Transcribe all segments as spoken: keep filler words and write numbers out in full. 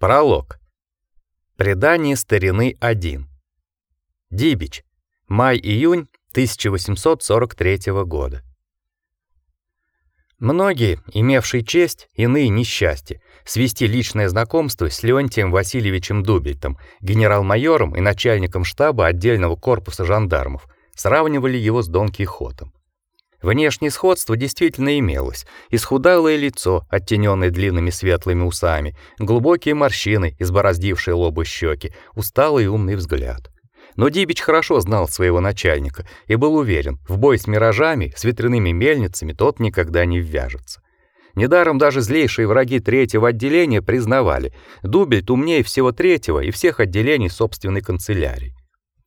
Пролог. Предание старины один. Дибич. Май-июнь тысяча восемьсот сорок третьего года. Многие, имевшие честь, иные несчастье, свести личное знакомство с Леонтием Васильевичем Дубельтом, генерал-майором и начальником штаба отдельного корпуса жандармов, сравнивали его с Дон Кихотом. Внешнее сходство действительно имелось: исхудалое лицо, оттенённое длинными светлыми усами, глубокие морщины, избороздившие лоб и щеки, усталый и умный взгляд. Но Дибич хорошо знал своего начальника и был уверен, в бой с миражами, с ветряными мельницами тот никогда не ввяжется. Недаром даже злейшие враги третьего отделения признавали: Дубельт умнее всего третьего и всех отделений собственной канцелярии.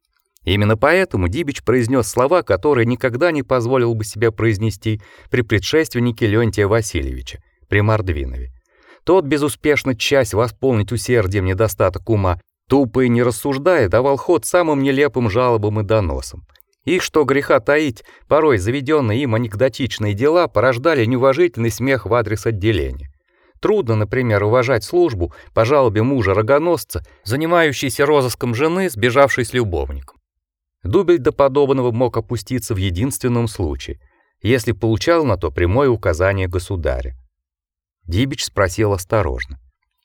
Именно поэтому Дибич произнес слова, которые никогда не позволил бы себе произнести при предшественнике Леонтия Васильевича, при Мордвинове. Тот, безуспешно часть восполнить усердием недостаток ума, тупо и не рассуждая, давал ход самым нелепым жалобам и доносам. И, что греха таить, порой заведенные им анекдотичные дела порождали неуважительный смех в адрес отделения. Трудно, например, уважать службу по жалобе мужа-рогоносца, занимающейся розыском жены, сбежавшей с любовником. Дубельт до подобного мог опуститься в единственном случае, если получал на то прямое указание государя. Дибич спросил осторожно: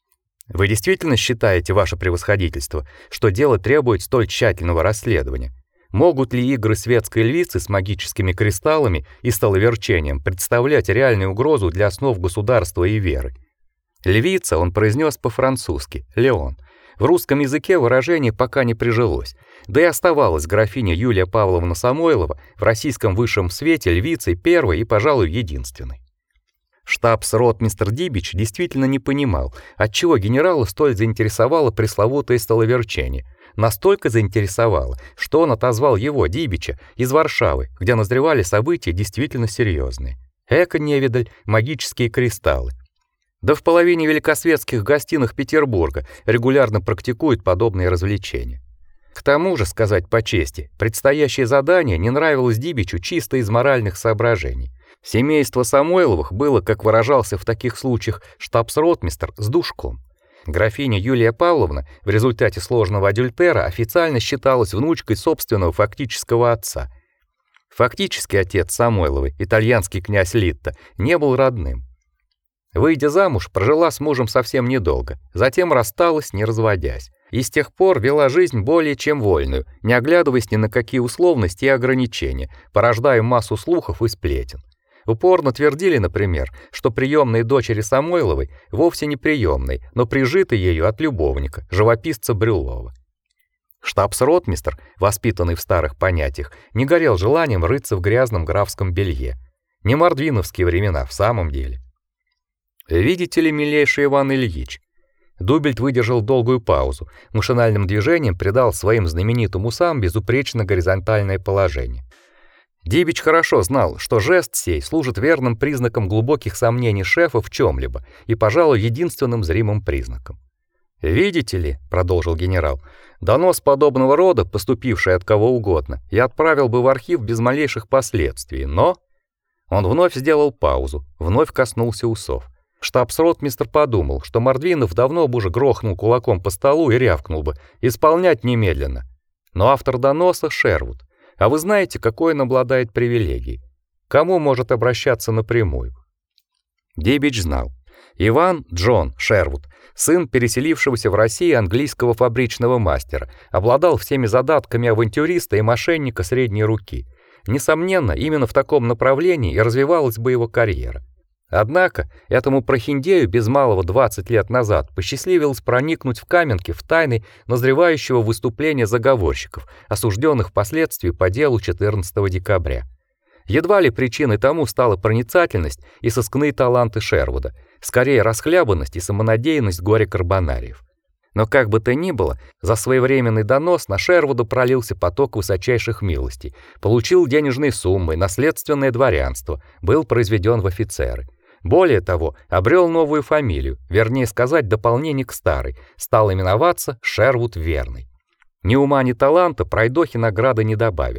«Вы действительно считаете, ваше превосходительство, что дело требует столь тщательного расследования? Могут ли игры светской львицы с магическими кристаллами и столоверчением представлять реальную угрозу для основ государства и веры?» Львица он произнес по-французски «Леон». В русском языке выражение пока не прижилось, да и оставалась графиня Юлия Павловна Самойлова в российском высшем свете львицей первой и, пожалуй, единственной. Штабс-ротмистр Дибич действительно не понимал, отчего генерала столь заинтересовало пресловутое столоверчение. Настолько заинтересовало, что он отозвал его, Дибича, из Варшавы, где назревали события действительно серьезные. Эко-невидаль, магические кристаллы. Да в половине великосветских гостиных Петербурга регулярно практикуют подобные развлечения. К тому же, сказать по чести, предстоящее задание не нравилось Дибичу чисто из моральных соображений. Семейство Самойловых было, как выражался в таких случаях штабс-ротмистр, с душком. Графиня Юлия Павловна в результате сложного адюльтера официально считалась внучкой собственного фактического отца. Фактически отец Самойловой, итальянский князь Литта, не был родным. Выйдя замуж, прожила с мужем совсем недолго, затем рассталась, не разводясь, и с тех пор вела жизнь более чем вольную, не оглядываясь ни на какие условности и ограничения, порождая массу слухов и сплетен. Упорно твердили, например, что приемные дочери Самойловой вовсе не приемные, но прижиты ею от любовника, живописца Брюлова. Штабс-ротмистр, воспитанный в старых понятиях, не горел желанием рыться в грязном графском белье. Не мордвиновские времена в самом деле. «Видите ли, милейший Иван Ильич?» Дубельт выдержал долгую паузу, машинальным движением придал своим знаменитым усам безупречно горизонтальное положение. Дибич хорошо знал, что жест сей служит верным признаком глубоких сомнений шефа в чём-либо и, пожалуй, единственным зримым признаком. «Видите ли», — продолжил генерал, — «донос подобного рода, поступивший от кого угодно, я отправил бы в архив без малейших последствий, но...» Он вновь сделал паузу, вновь коснулся усов. Штабс-ротмистр подумал, что Мордвинов давно бы уже грохнул кулаком по столу и рявкнул бы: «Исполнять немедленно». Но автор доноса — Шервуд. А вы знаете, какой он обладает привилегией? Кому может обращаться напрямую? Дибич знал. Иван Джон Шервуд, сын переселившегося в Россию английского фабричного мастера, обладал всеми задатками авантюриста и мошенника средней руки. Несомненно, именно в таком направлении и развивалась бы его карьера. Однако этому прохиндею без малого двадцать лет назад посчастливилось проникнуть в Каменки в тайны назревающего выступления заговорщиков, осужденных впоследствии по делу четырнадцатого декабря. Едва ли причиной тому стала проницательность и сыскные таланты Шервуда, скорее расхлябанность и самонадеянность горе-карбонариев. Но как бы то ни было, за своевременный донос на Шервуда пролился поток высочайших милостей, получил денежные суммы, наследственное дворянство, был произведен в офицеры. Более того, обрел новую фамилию, вернее сказать, дополнение к старой, стал именоваться Шервуд Верный. Ни ума, ни таланта пройдохе награды не добавили.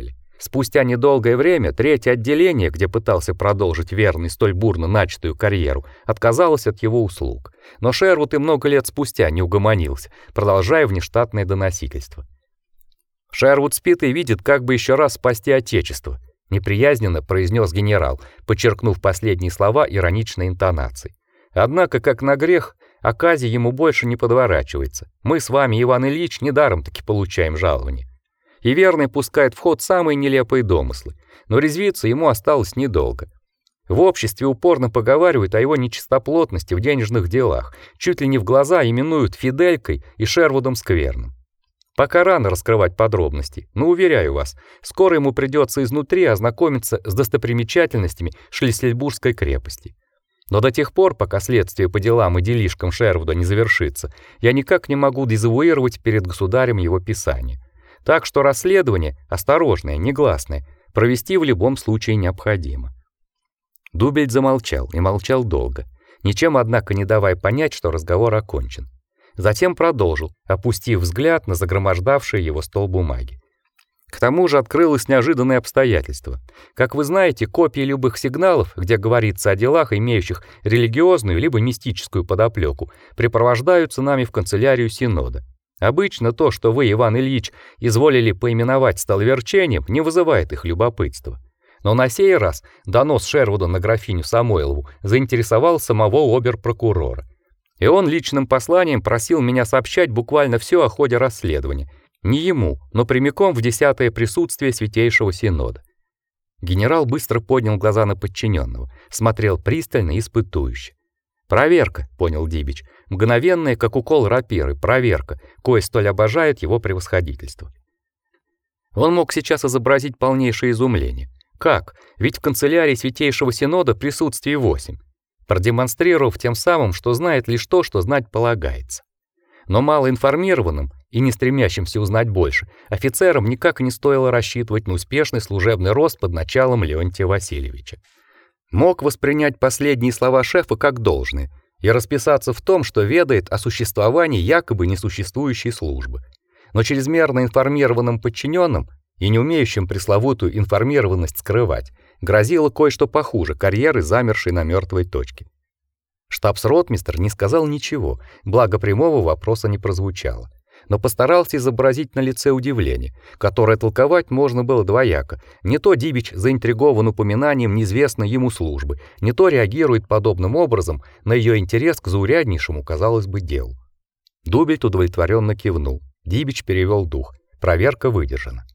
Спустя недолгое время третье отделение, где пытался продолжить верный столь бурно начатую карьеру, отказалось от его услуг. Но Шервуд и много лет спустя не угомонился, продолжая внештатное доносительство. Шервуд спит и видит, как бы еще раз спасти отечество, неприязненно произнес генерал, подчеркнув последние слова ироничной интонацией. Однако, как на грех, оказия ему больше не подворачивается. Мы с вами, Иван Ильич, недаром таки получаем жалование. И верный пускает в ход самые нелепые домыслы, но резвиться ему осталось недолго. В обществе упорно поговаривают о его нечистоплотности в денежных делах, чуть ли не в глаза именуют Фиделькой и Шервудом Скверным. Пока рано раскрывать подробности, но уверяю вас, скоро ему придется изнутри ознакомиться с достопримечательностями Шлиссельбургской крепости. Но до тех пор, пока следствие по делам и делишкам Шервуда не завершится, я никак не могу дезавуировать перед государем его писание. Так что расследование, осторожное, негласное, провести в любом случае необходимо. Дубельт замолчал и молчал долго, ничем, однако, не давая понять, что разговор окончен. Затем продолжил, опустив взгляд на загромождавший его стол бумаги. К тому же открылось неожиданное обстоятельство. Как вы знаете, копии любых сигналов, где говорится о делах, имеющих религиозную либо мистическую подоплеку, припровождаются нами в канцелярию Синода. Обычно то, что вы, Иван Ильич, изволили поименовать столоверчением, не вызывает их любопытства. Но на сей раз донос Шервуда на графиню Самойлову заинтересовал самого обер-прокурора. И он личным посланием просил меня сообщать буквально все о ходе расследования. Не ему, но прямиком в десятое присутствие Святейшего Синода. Генерал быстро поднял глаза на подчиненного, смотрел пристально и испытующе. Проверка, понял Дибич, мгновенная, как укол рапиры, проверка, кое столь обожает его превосходительство. Он мог сейчас изобразить полнейшее изумление. Как? Ведь в канцелярии Святейшего Синода присутствие восемь, продемонстрировав тем самым, что знает лишь то, что знать полагается. Но малоинформированным и не стремящимся узнать больше офицерам никак не стоило рассчитывать на успешный служебный рост под началом Леонтия Васильевича. Мог воспринять последние слова шефа как должное и расписаться в том, что ведает о существовании якобы несуществующей службы. Но чрезмерно информированным подчиненным и не умеющим пресловутую информированность скрывать грозило кое-что похуже карьеры, замершей на мертвой точке. Штабс-ротмистр не сказал ничего, благо прямого вопроса не прозвучало, но постарался изобразить на лице удивление, которое толковать можно было двояко. Не то Дибич заинтригован упоминанием неизвестной ему службы, не то реагирует подобным образом на ее интерес к зауряднейшему, казалось бы, делу. Дубельт удовлетворенно кивнул. Дибич перевел дух. Проверка выдержана.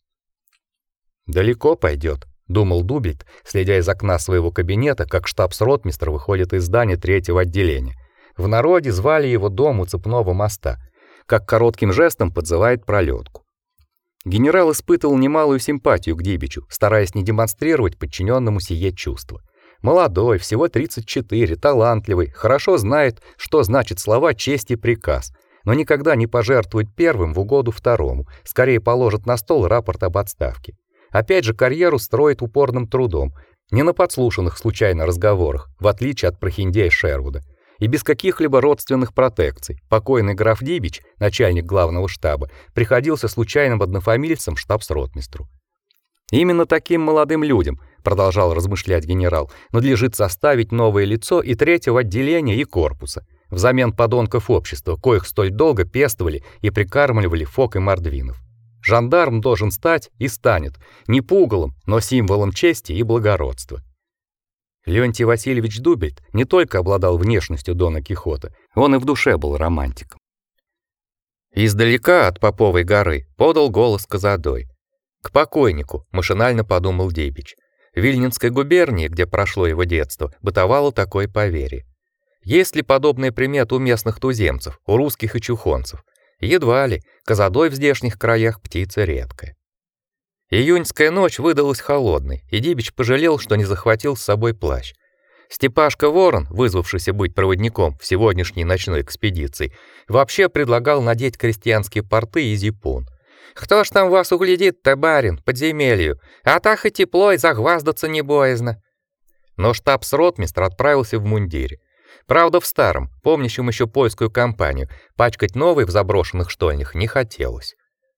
Далеко пойдет, думал Дубельт, следя из окна своего кабинета, как штабс-ротмистр выходит из здания третьего отделения. В народе звали его дом у Цепного моста, как коротким жестом подзывает пролетку. Генерал испытывал немалую симпатию к Дибичу, стараясь не демонстрировать подчиненному сие чувство. Молодой, всего тридцать четыре, талантливый, хорошо знает, что значит слова честь и приказ, но никогда не пожертвует первым в угоду второму, скорее положит на стол рапорт об отставке. Опять же, карьеру строит упорным трудом, не на подслушанных случайно разговорах, в отличие от прохиндея Шервуда, и без каких-либо родственных протекций. Покойный граф Дибич, начальник главного штаба, приходился случайным однофамильцем штабс-ротмистру. Именно таким молодым людям, продолжал размышлять генерал, надлежит составить новое лицо и третьего отделения, и корпуса, взамен подонков общества, коих столь долго пестовали и прикармливали Фок и Мордвинов. Жандарм должен стать и станет не пугалом, но символом чести и благородства. Леонтий Васильевич Дубельт не только обладал внешностью Дона Кихота, он и в душе был романтиком. Издалека от Поповой горы подал голос Казадой. К покойнику, машинально подумал Дибич. В Вильнинской губернии, где прошло его детство, бытовало такое поверье. Есть ли подобные приметы у местных туземцев, у русских и чухонцев? Едва ли, Казадой в здешних краях птица редкая. Июньская ночь выдалась холодной, и Дибич пожалел, что не захватил с собой плащ. Степашка Ворон, вызвавшийся быть проводником в сегодняшней ночной экспедиции, вообще предлагал надеть крестьянские порты и зипун. «Кто ж там вас углядит-то, барин, подземелью? А так и тепло, и загваздаться не боязно». Но штабс-ротмистр отправился в мундире. Правда, в старом, помнящем еще польскую кампанию, пачкать новый в заброшенных штольнях не хотелось.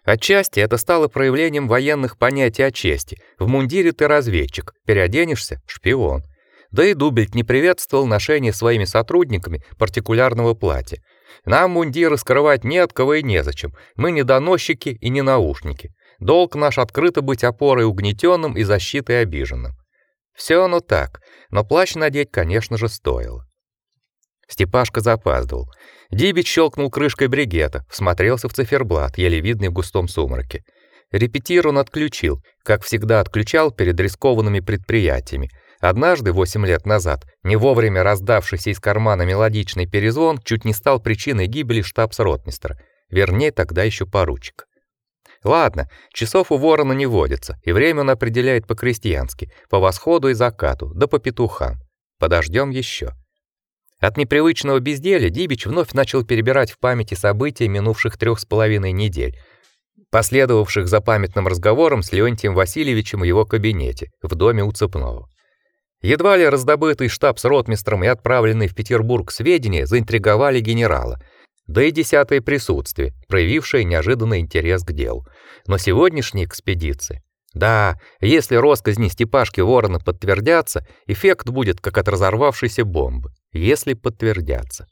Отчасти это стало проявлением военных понятий о чести. В мундире ты разведчик, переоденешься шпион. Да и Дубельт не приветствовал ношение своими сотрудниками партикулярного платья. Нам мундиры скрывать не от кого и незачем. Мы не доносчики и не наушники. Долг наш открыто быть опорой угнетенным и защитой обиженным. Все оно так, но плащ надеть, конечно же, стоило. Степашка запаздывал. Дибич щелкнул крышкой бригета, всмотрелся в циферблат, еле видный в густом сумраке. Репетир он отключил, как всегда отключал перед рискованными предприятиями. Однажды, восемь лет назад, не вовремя раздавшийся из кармана мелодичный перезвон чуть не стал причиной гибели штабс-ротмистра, вернее, тогда еще поручика. Ладно, часов у ворона не водится, и время он определяет по-крестьянски, по восходу и закату, да по петухам. Подождем еще. От непривычного безделья Дибич вновь начал перебирать в памяти события минувших трех с половиной недель, последовавших за памятным разговором с Леонтием Васильевичем в его кабинете, в доме у Цепного. Едва ли раздобытые штабс-ротмистром и отправленные в Петербург сведения заинтриговали генерала, да и десятое присутствие, проявившее неожиданный интерес к делу. Но сегодняшняя экспедиция... Да, если россказни Степашки Ворона подтвердятся, эффект будет как от разорвавшейся бомбы, если подтвердятся.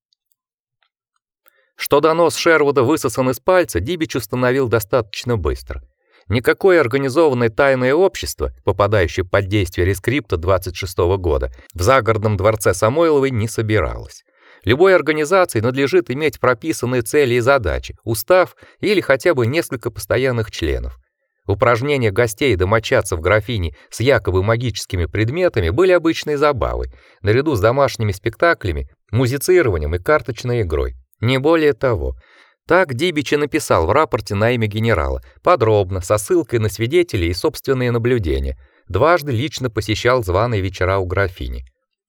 Что донос Шервуда высосан из пальца, Дибич установил достаточно быстро. Никакое организованное тайное общество, попадающее под действие рескрипта двадцать шестого года, в загородном дворце Самойловой не собиралось. Любой организации надлежит иметь прописанные цели и задачи, устав или хотя бы несколько постоянных членов. Упражнения гостей и домочадцев графини с якобы магическими предметами были обычной забавой, наряду с домашними спектаклями, музицированием и карточной игрой. Не более того. Так Дибич и написал в рапорте на имя генерала, подробно, со ссылкой на свидетелей и собственные наблюдения. Дважды лично посещал званые вечера у графини.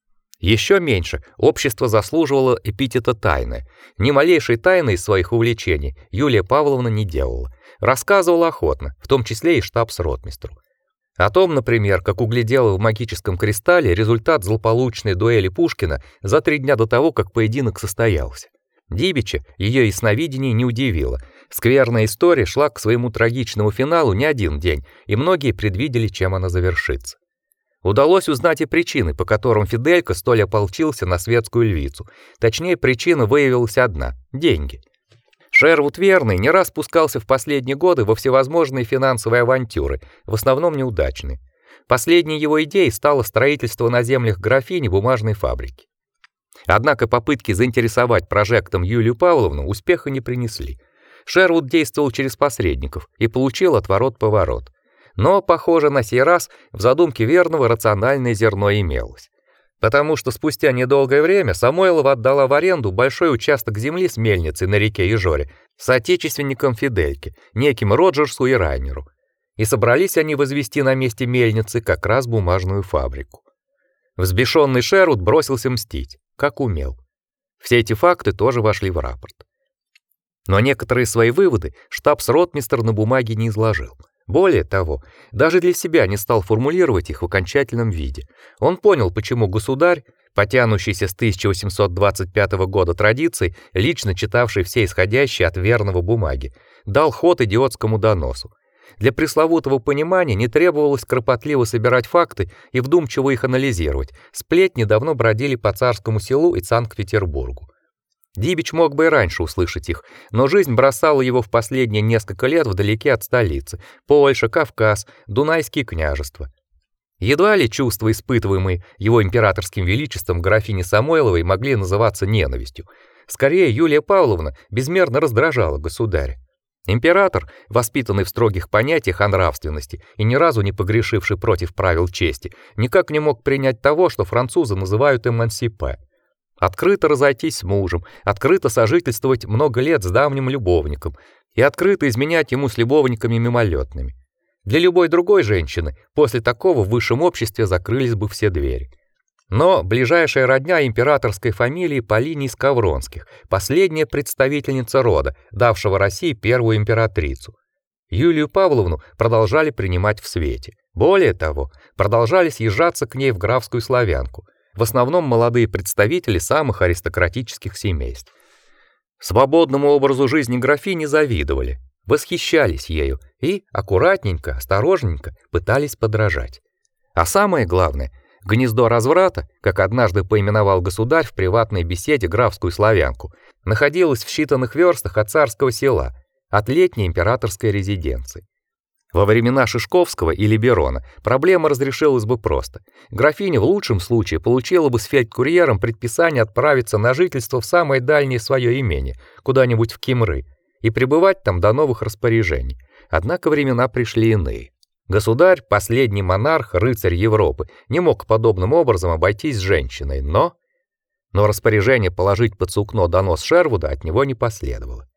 Еще меньше общество заслуживало эпитета тайное. Ни малейшей тайны из своих увлечений Юлия Павловна не делала. Рассказывала охотно, в том числе и штабс-ротмистру. О том, например, как углядела в магическом кристалле результат злополучной дуэли Пушкина за три дня до того, как поединок состоялся. Дибича ее ясновидение не удивило. Скверная история шла к своему трагичному финалу не один день, и многие предвидели, чем она завершится. Удалось узнать и причины, по которым Фиделька столь ополчился на светскую львицу. Точнее, причина выявилась одна — деньги. Шервуд Верный не раз пускался в последние годы во всевозможные финансовые авантюры, в основном неудачные. Последней его идеей стало строительство на землях графини бумажной фабрики. Однако попытки заинтересовать прожектом Юлию Павловну успеха не принесли. Шервуд действовал через посредников и получил отворот-поворот. Но, похоже, на сей раз в задумке Верного рациональное зерно имелось. Потому что спустя недолгое время Самойлова отдала в аренду большой участок земли с мельницей на реке Ижоре соотечественникам Фидельки, неким Роджерсу и Райнеру. И собрались они возвести на месте мельницы как раз бумажную фабрику. Взбешенный Шервуд бросился мстить, как умел. Все эти факты тоже вошли в рапорт. Но некоторые свои выводы штабс-ротмистр на бумаге не изложил. Более того, даже для себя не стал формулировать их в окончательном виде. Он понял, почему государь, потянувшийся с тысяча восемьсот двадцать пятого года традиций, лично читавший все исходящие от Верного бумаги, дал ход идиотскому доносу. Для пресловутого понимания не требовалось кропотливо собирать факты и вдумчиво их анализировать. Сплетни давно бродили по Царскому селу и Санкт-Петербургу. Дибич мог бы и раньше услышать их, но жизнь бросала его в последние несколько лет вдалеке от столицы: Польша, Кавказ, Дунайские княжества. Едва ли чувства, испытываемые его императорским величеством графини Самойловой, могли называться ненавистью. Скорее, Юлия Павловна безмерно раздражала государя. Император, воспитанный в строгих понятиях о нравственности и ни разу не погрешивший против правил чести, никак не мог принять того, что французы называют эмансипе. Открыто разойтись с мужем, открыто сожительствовать много лет с давним любовником и открыто изменять ему с любовниками мимолетными. Для любой другой женщины после такого в высшем обществе закрылись бы все двери. Но ближайшая родня императорской фамилии по линии Скавронских, последняя представительница рода, давшего России первую императрицу. Юлию Павловну продолжали принимать в свете. Более того, продолжали съезжаться к ней в графскую славянку. В основном молодые представители самых аристократических семейств. Свободному образу жизни графини завидовали. восхищались ею и аккуратненько, осторожненько пытались подражать. А самое главное, гнездо разврата, как однажды поименовал государь в приватной беседе графскую славянку, находилось в считанных верстах от царского села, от летней императорской резиденции. Во времена Шишковского или Берона проблема разрешилась бы просто. Графиня в лучшем случае получила бы с фельдкурьером предписание отправиться на жительство в самое дальнее свое имение, куда-нибудь в Кимры, и пребывать там до новых распоряжений. Однако времена пришли иные. Государь, последний монарх, рыцарь Европы, не мог подобным образом обойтись с женщиной, но но распоряжение положить под сукно донос Шервуда от него не последовало.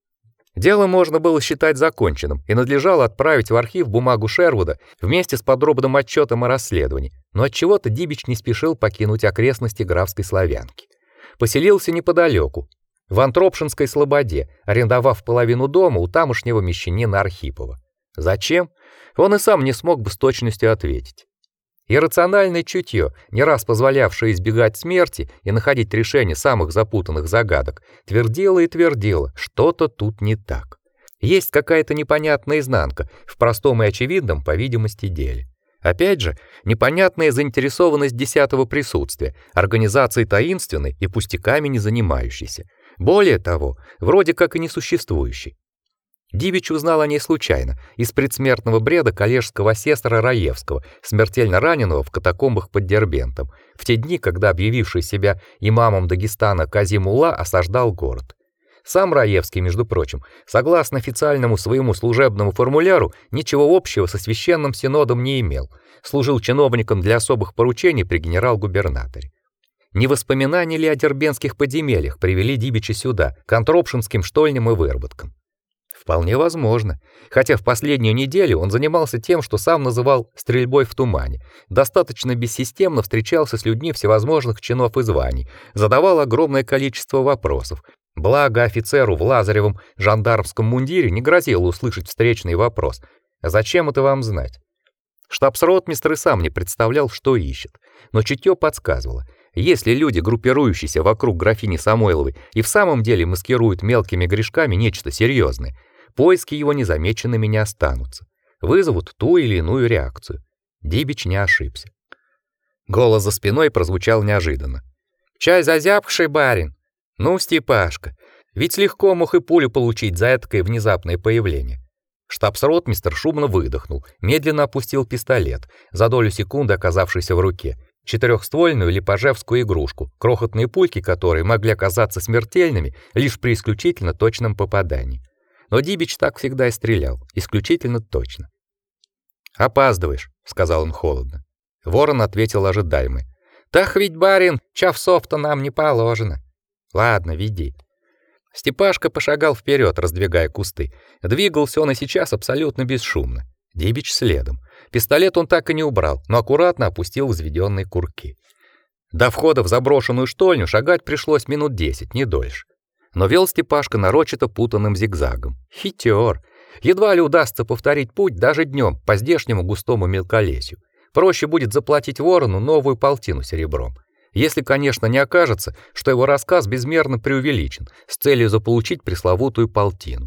Дело можно было считать законченным, и надлежало отправить в архив бумагу Шервуда вместе с подробным отчетом о расследовании, но отчего-то Дибич не спешил покинуть окрестности графской Славянки. Поселился неподалеку, в Антропшинской слободе, арендовав половину дома у тамошнего мещанина Архипова. Зачем? Он и сам не смог бы с точностью ответить. Иррациональное чутье, не раз позволявшее избегать смерти и находить решение самых запутанных загадок, твердило и твердило, что-то тут не так. Есть какая-то непонятная изнанка в простом и очевидном, по видимости, деле. Опять же, непонятная заинтересованность десятого присутствия, организации таинственной и пустяками не занимающейся. Более того, вроде как и несуществующей. Дибич узнал о ней случайно, из предсмертного бреда коллежского асессора Раевского, смертельно раненого в катакомбах под Дербентом, в те дни, когда объявивший себя имамом Дагестана Казим-Улла осаждал город. Сам Раевский, между прочим, согласно официальному своему служебному формуляру, ничего общего со священным синодом не имел, служил чиновником для особых поручений при генерал-губернаторе. Не воспоминания ли о дербентских подземельях привели Дибича сюда, к антропшинским штольням и выработкам? Вполне возможно. Хотя в последнюю неделю он занимался тем, что сам называл стрельбой в тумане. Достаточно бессистемно встречался с людьми всевозможных чинов и званий, задавал огромное количество вопросов. Благо офицеру в лазаревом жандармском мундире не грозило услышать встречный вопрос: «А зачем это вам знать?» Штабс-ротмистр и сам не представлял, что ищет, но чутье подсказывало: если люди, группирующиеся вокруг графини Самойловой, и в самом деле маскируют мелкими грешками нечто серьезное, поиски его незамеченными не останутся, вызовут ту или иную реакцию. Дибич не ошибся. Голос за спиной прозвучал неожиданно. «Чай зазябший, барин?» «Ну, Степашка, ведь легко мог и пулю получить за этакое внезапное появление». Штабс-ротмистр шумно выдохнул, медленно опустил пистолет, за долю секунды оказавшийся в руке, четырехствольную липожевскую игрушку, крохотные пульки которой могли оказаться смертельными лишь при исключительно точном попадании. Но Дибич так всегда и стрелял, исключительно точно. «Опаздываешь», — сказал он холодно. Ворон ответил ожидаемо: «Так ведь, барин, часов-то нам не положено». «Ладно, веди». Степашка пошагал вперед, раздвигая кусты. Двигался он и сейчас абсолютно бесшумно. Дибич следом. Пистолет он так и не убрал, но аккуратно опустил взведенные курки. До входа в заброшенную штольню шагать пришлось минут десять, не дольше. Но вел Степашка нарочито путанным зигзагом. Хитер. Едва ли удастся повторить путь даже днем по здешнему густому мелколесью. Проще будет заплатить ворону новую полтину серебром. Если, конечно, не окажется, что его рассказ безмерно преувеличен с целью заполучить пресловутую полтину.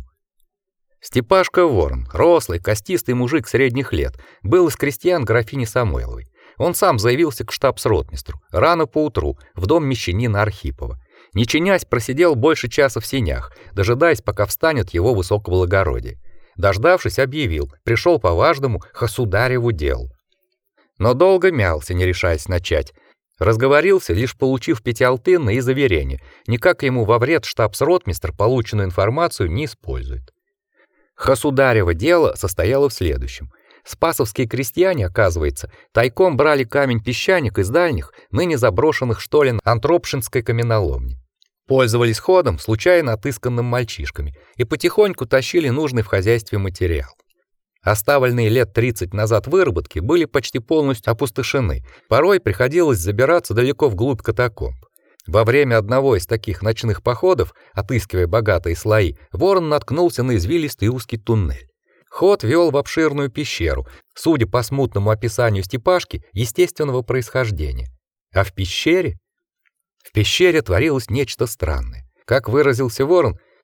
Степашка Ворон, рослый, костистый мужик средних лет, был из крестьян графини Самойловой. Он сам заявился к штабс-ротмистру рано поутру в дом мещанина Архипова. Не чинясь, просидел больше часа в сенях, дожидаясь, пока встанет его высокоблагородие. Дождавшись, объявил: пришел по важному государеву делу. Но долго мялся, не решаясь начать. Разговорился, лишь получив пятиалтынное и заверение: никак ему во вред штабс-ротмистр полученную информацию не использует. Государево дело состояло в следующем: спасовские крестьяне, оказывается, тайком брали камень-песчаник из дальних, ныне заброшенных штолен Антропшинской каменоломни. Пользовались ходом, случайно отысканным мальчишками, и потихоньку тащили нужный в хозяйстве материал. Оставленные лет тридцать назад выработки были почти полностью опустошены. Порой приходилось забираться далеко вглубь катакомб. Во время одного из таких ночных походов, отыскивая богатые слои, Ворон наткнулся на извилистый узкий туннель. Ход вел в обширную пещеру, судя по смутному описанию Степашки, естественного происхождения. А в пещере? В пещере творилось нечто странное. Как выразился Ворон,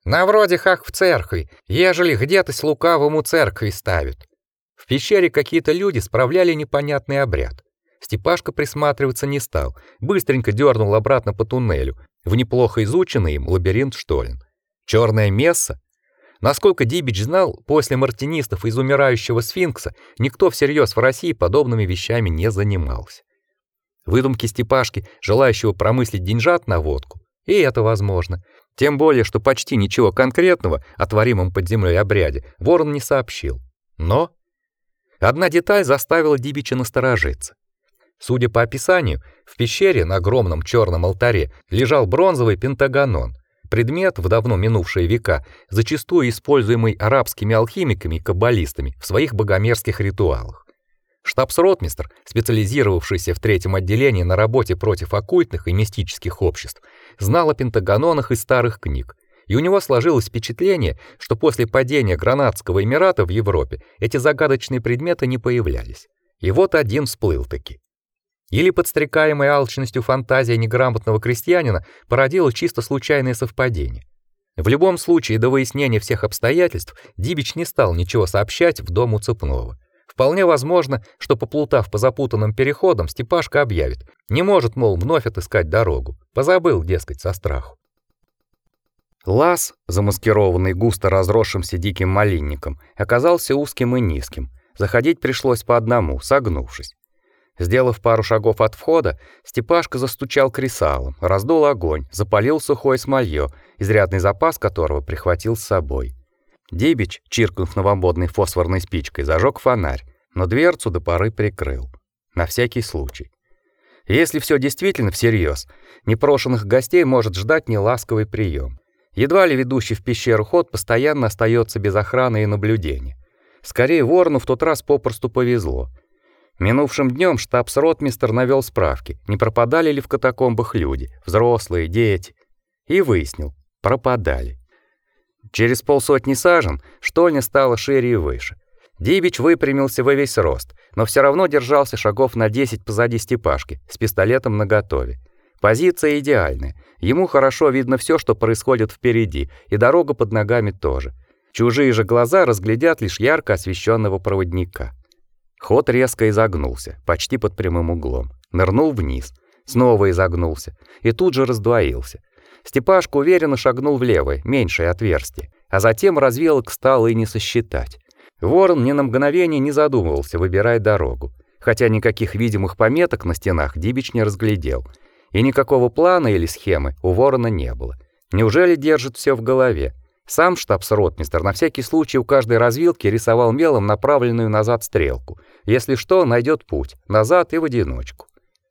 На вроде хах в церкви, ежели где-то с лукавому церкви ставят. В пещере какие-то люди справляли непонятный обряд. Степашка присматриваться не стал, быстренько дернул обратно по туннелю, в неплохо изученный им лабиринт штолен. Черная месса? Насколько Дибич знал, после мартинистов из умирающего сфинкса никто всерьез в России подобными вещами не занимался. Выдумки Степашки, желающего промыслить деньжат на водку, и это возможно. Тем более, что почти ничего конкретного о творимом под землей обряде Ворон не сообщил. Но одна деталь заставила Дибича насторожиться. Судя по описанию, в пещере на огромном черном алтаре лежал бронзовый пентагонон, предмет в давно минувшие века, зачастую используемый арабскими алхимиками и каббалистами в своих богомерзких ритуалах. Штабс-ротмистр, специализировавшийся в третьем отделении на работе против оккультных и мистических обществ, знал о пентагононах из старых книг, и у него сложилось впечатление, что после падения Гранадского эмирата в Европе эти загадочные предметы не появлялись. И вот один всплыл-таки. Или подстрекаемая алчностью фантазия неграмотного крестьянина породила чисто случайное совпадение. В любом случае, до выяснения всех обстоятельств Дибич не стал ничего сообщать в дом у Цепного. Вполне возможно, что, поплутав по запутанным переходам, Степашка объявит: не может, мол, вновь отыскать дорогу. Позабыл, дескать, со страху. Лаз, замаскированный густо разросшимся диким малинником, оказался узким и низким. Заходить пришлось по одному, согнувшись. Сделав пару шагов от входа, Степашка застучал кресалом, раздул огонь, запалил сухое смолье, изрядный запас которого прихватил с собой. Дибич, чиркнув новомодной фосфорной спичкой, зажег фонарь, но дверцу до поры прикрыл. На всякий случай. Если все действительно всерьез, непрошенных гостей может ждать неласковый прием. Едва ли ведущий в пещеру ход постоянно остается без охраны и наблюдения. Скорее, Ворону в тот раз попросту повезло. Минувшим днем штабс-ротмистр навел справки, не пропадали ли в катакомбах люди, взрослые, дети, и выяснил — пропадали. Через полсотни сажен штольня стала шире и выше. Дибич выпрямился во весь рост, но все равно держался шагов на десять позади Степашки, с пистолетом наготове. Позиция идеальная. Ему хорошо видно все, что происходит впереди, и дорога под ногами тоже. Чужие же глаза разглядят лишь ярко освещенного проводника. Ход резко изогнулся, почти под прямым углом. Нырнул вниз, снова изогнулся и тут же раздвоился. Степашка уверенно шагнул в левое, меньшее отверстие, а затем развилок стало и не сосчитать. Ворон ни на мгновение не задумывался, выбирая дорогу, хотя никаких видимых пометок на стенах Дибич не разглядел, и никакого плана или схемы у Ворона не было. Неужели держит все в голове? Сам штабс-ротмистр на всякий случай у каждой развилки рисовал мелом направленную назад стрелку. Если что, найдет путь назад и в одиночку.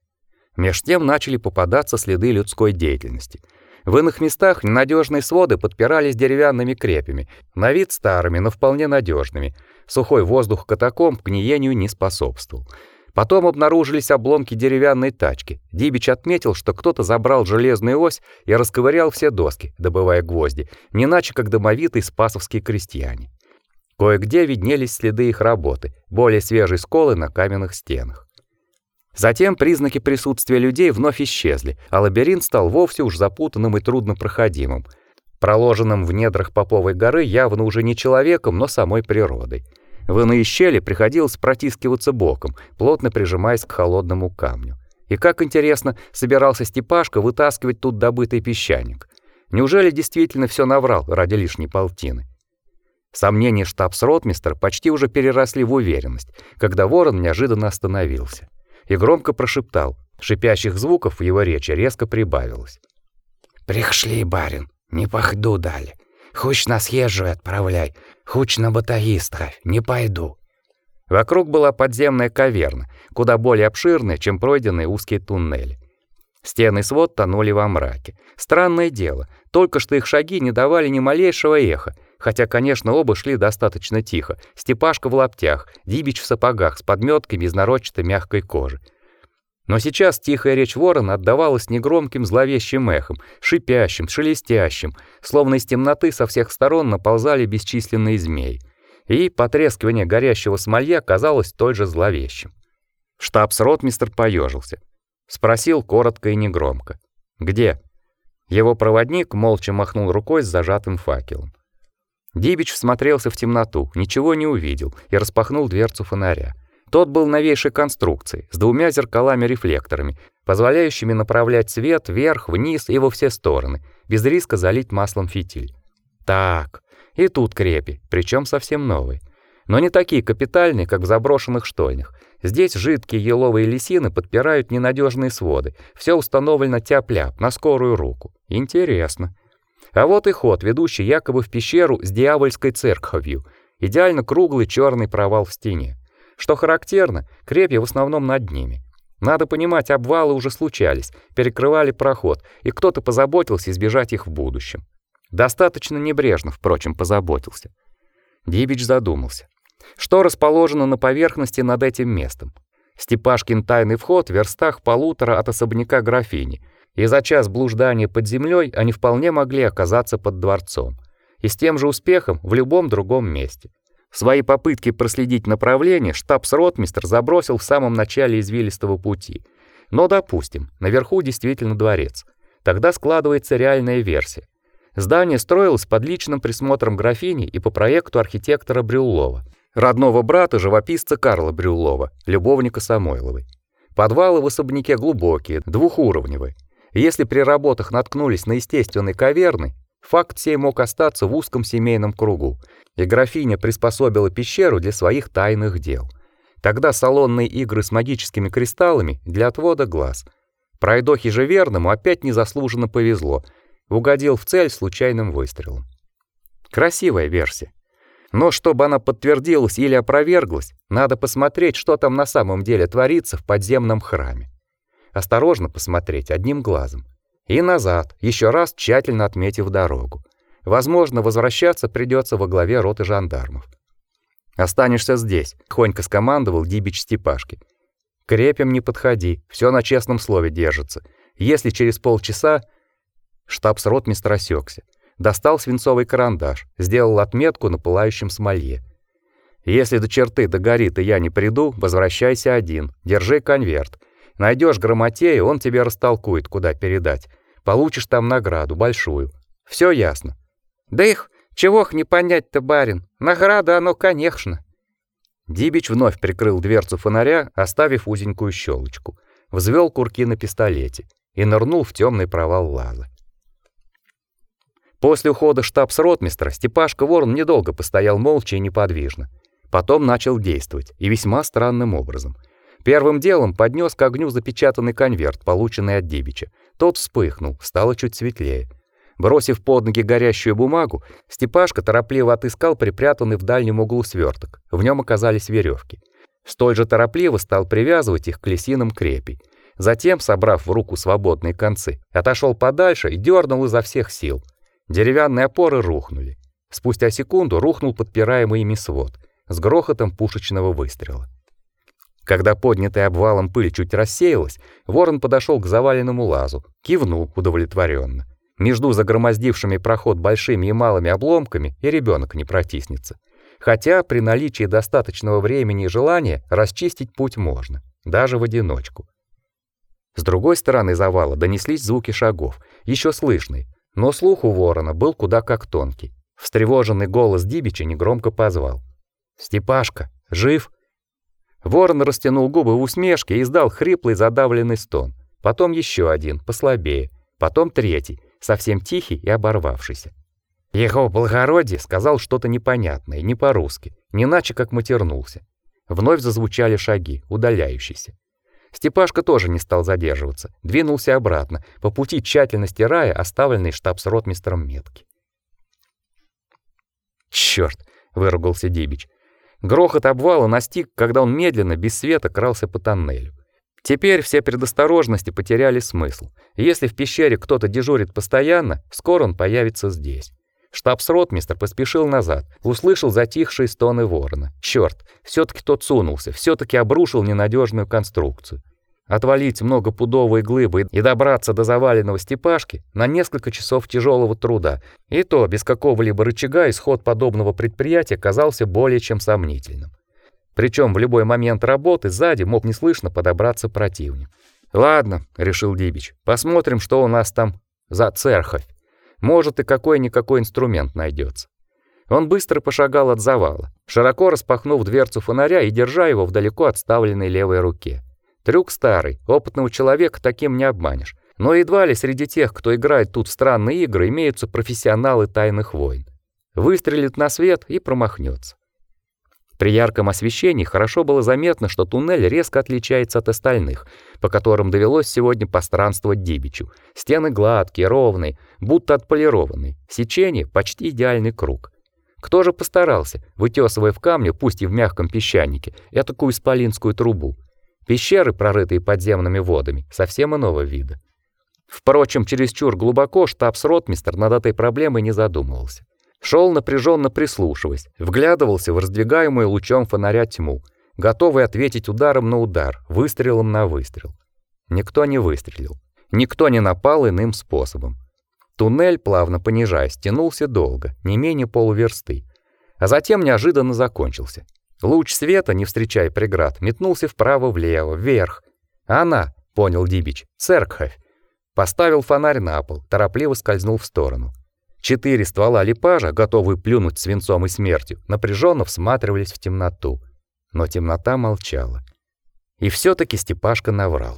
Меж тем начали попадаться следы людской деятельности. В иных местах ненадежные своды подпирались деревянными крепями, на вид старыми, но вполне надежными. Сухой воздух катакомб гниению не способствовал. Потом обнаружились обломки деревянной тачки. Дибич отметил, что кто-то забрал железную ось и расковырял все доски, добывая гвозди, не иначе как домовитые спасовские крестьяне. Кое-где виднелись следы их работы, более свежие сколы на каменных стенах. Затем признаки присутствия людей вновь исчезли, а лабиринт стал вовсе уж запутанным и труднопроходимым, проложенным в недрах Поповой горы явно уже не человеком, но самой природой. В иные щели приходилось протискиваться боком, плотно прижимаясь к холодному камню. И как интересно, собирался Степашка вытаскивать тут добытый песчаник. Неужели действительно все наврал ради лишней полтины? Сомнения штабс-ротмистра почти уже переросли в уверенность, когда Ворон неожиданно остановился и громко прошептал. Шипящих звуков в его речи резко прибавилось. «Пришли, барин, не пахду дали. Хуч на съезжую отправляй, хуч на батаги ставь, не пойду». Вокруг была подземная каверна, куда более обширная, чем пройденные узкие туннели. Стены и свод тонули во мраке. Странное дело, только что их шаги не давали ни малейшего эха, хотя, конечно, оба шли достаточно тихо. Степашка в лаптях, Дибич в сапогах с подметками из нарочатой мягкой кожи. Но сейчас тихая речь Ворона отдавалась негромким зловещим эхом, шипящим, шелестящим, словно из темноты со всех сторон наползали бесчисленные змеи. И потрескивание горящего смолья казалось столь же зловещим. Штабс-ротмистр поежился. Спросил коротко и негромко. «Где?» Его проводник молча махнул рукой с зажатым факелом. Дибич всмотрелся в темноту, ничего не увидел и распахнул дверцу фонаря. Тот был новейшей конструкции, с двумя зеркалами-рефлекторами, позволяющими направлять свет вверх, вниз и во все стороны, без риска залить маслом фитиль. Так, и тут крепи, причем совсем новые. Но не такие капитальные, как в заброшенных штольнях. Здесь жидкие еловые лисины подпирают ненадежные своды. Все установлено тяп-ляп, на скорую руку. Интересно. А вот и ход, ведущий якобы в пещеру с дьявольской церковью. Идеально круглый черный провал в стене. Что характерно, крепи в основном над ними. Надо понимать, обвалы уже случались, перекрывали проход, и кто-то позаботился избежать их в будущем. Достаточно небрежно, впрочем, позаботился. Дибич задумался. Что расположено на поверхности над этим местом? Степашкин тайный вход в верстах полутора от особняка графини, и за час блуждания под землей они вполне могли оказаться под дворцом. И с тем же успехом в любом другом месте. Свои попытки проследить направление штабс-ротмистр забросил в самом начале извилистого пути. Но, допустим, наверху действительно дворец. Тогда складывается реальная версия. Здание строилось под личным присмотром графини и по проекту архитектора Брюллова, родного брата живописца Карла Брюллова, любовника Самойловой. Подвалы в особняке глубокие, двухуровневые. Если при работах наткнулись на естественные каверны, факт сей мог остаться в узком семейном кругу, и графиня приспособила пещеру для своих тайных дел. Тогда салонные игры с магическими кристаллами для отвода глаз. Пройдохе же верному опять незаслуженно повезло, угодил в цель случайным выстрелом. Красивая версия. Но чтобы она подтвердилась или опроверглась, надо посмотреть, что там на самом деле творится в подземном храме. Осторожно посмотреть одним глазом. И назад, еще раз тщательно отметив дорогу. Возможно, возвращаться придется во главе роты жандармов. «Останешься здесь», — тихонько скомандовал Дибич Степашке. «К репям не подходи, все на честном слове держится. Если через полчаса...» Штабс-ротмистр осекся. Достал свинцовый карандаш, сделал отметку на пылающем смолье. «Если до черты догорит и я не приду, возвращайся один, держи конверт. Найдешь грамотея, он тебе растолкует, куда передать. Получишь там награду, большую. Все ясно». «Да их, чего их не понять-то, барин? Награда оно, конечно». Дибич вновь прикрыл дверцу фонаря, оставив узенькую щелочку, взвел курки на пистолете и нырнул в темный провал лаза. После ухода штабс-ротмистра Степашка Ворон недолго постоял молча и неподвижно. Потом начал действовать, и весьма странным образом. Первым делом поднес к огню запечатанный конверт, полученный от Дибича. Тот вспыхнул, стало чуть светлее. Бросив под ноги горящую бумагу, Степашка торопливо отыскал припрятанный в дальнем углу сверток. В нем оказались веревки. Столь же торопливо стал привязывать их к лисинам крепей. Затем, собрав в руку свободные концы, отошел подальше и дернул изо всех сил. Деревянные опоры рухнули. Спустя секунду рухнул подпираемый ими свод с грохотом пушечного выстрела. Когда поднятая обвалом пыль чуть рассеялась, Ворон подошел к заваленному лазу, кивнул удовлетворенно. Между загромоздившими проход большими и малыми обломками и ребенок не протиснется. Хотя при наличии достаточного времени и желания расчистить путь можно, даже в одиночку. С другой стороны завала донеслись звуки шагов, еще слышные, но слух у Ворона был куда как тонкий. Встревоженный голос Дибича негромко позвал: «Степашка, жив?» Ворон растянул губы в усмешке и издал хриплый задавленный стон. Потом еще один, послабее, потом третий, совсем тихий и оборвавшийся. Его благородие сказал что-то непонятное, не по-русски, не иначе как матернулся. Вновь зазвучали шаги, удаляющиеся. Степашка тоже не стал задерживаться, двинулся обратно, по пути тщательно стирая оставленные штабс-ротмистром метки. «Чёрт!» — выругался Дибич. Грохот обвала настиг, когда он медленно, без света крался по тоннелю. Теперь все предосторожности потеряли смысл. Если в пещере кто-то дежурит постоянно, скоро он появится здесь. Штабс-ротмистр поспешил назад, услышал затихшие стоны Ворона. Чёрт, всё-таки тот сунулся, всё-таки обрушил ненадёжную конструкцию. Отвалить многопудовые глыбы и добраться до заваленного Степашки на несколько часов тяжелого труда, и то без какого-либо рычага исход подобного предприятия казался более чем сомнительным. Причем в любой момент работы сзади мог неслышно подобраться противник. «Ладно», — решил Дибич, — «посмотрим, что у нас там за церковь. Может, и какой-никакой инструмент найдется. Он быстро пошагал от завала, широко распахнув дверцу фонаря и держа его в далеко отставленной левой руке. Трюк старый, опытного человека таким не обманешь. Но едва ли среди тех, кто играет тут в странные игры, имеются профессионалы тайных войн. Выстрелит на свет и промахнется. При ярком освещении хорошо было заметно, что туннель резко отличается от остальных, по которым довелось сегодня постранствовать Дибичу. Стены гладкие, ровные, будто отполированные. Сечение почти идеальный круг. Кто же постарался, вытесывая в камне, пусть и в мягком песчанике, этакую исполинскую трубу? Пещеры, прорытые подземными водами, совсем иного вида. Впрочем, чересчур глубоко штабс-ротмистр над этой проблемой не задумывался. Шел напряженно прислушиваясь, вглядывался в раздвигаемую лучом фонаря тьму, готовый ответить ударом на удар, выстрелом на выстрел. Никто не выстрелил, никто не напал иным способом. Туннель, плавно понижаясь, тянулся долго, не менее полуверсты, а затем неожиданно закончился. Луч света, не встречая преград, метнулся вправо-влево, вверх. Она, понял Дибич, церковь. Поставил фонарь на пол, торопливо скользнул в сторону. Четыре ствола липажа, готовые плюнуть свинцом и смертью, напряженно всматривались в темноту. Но темнота молчала. И все-таки Степашка наврал.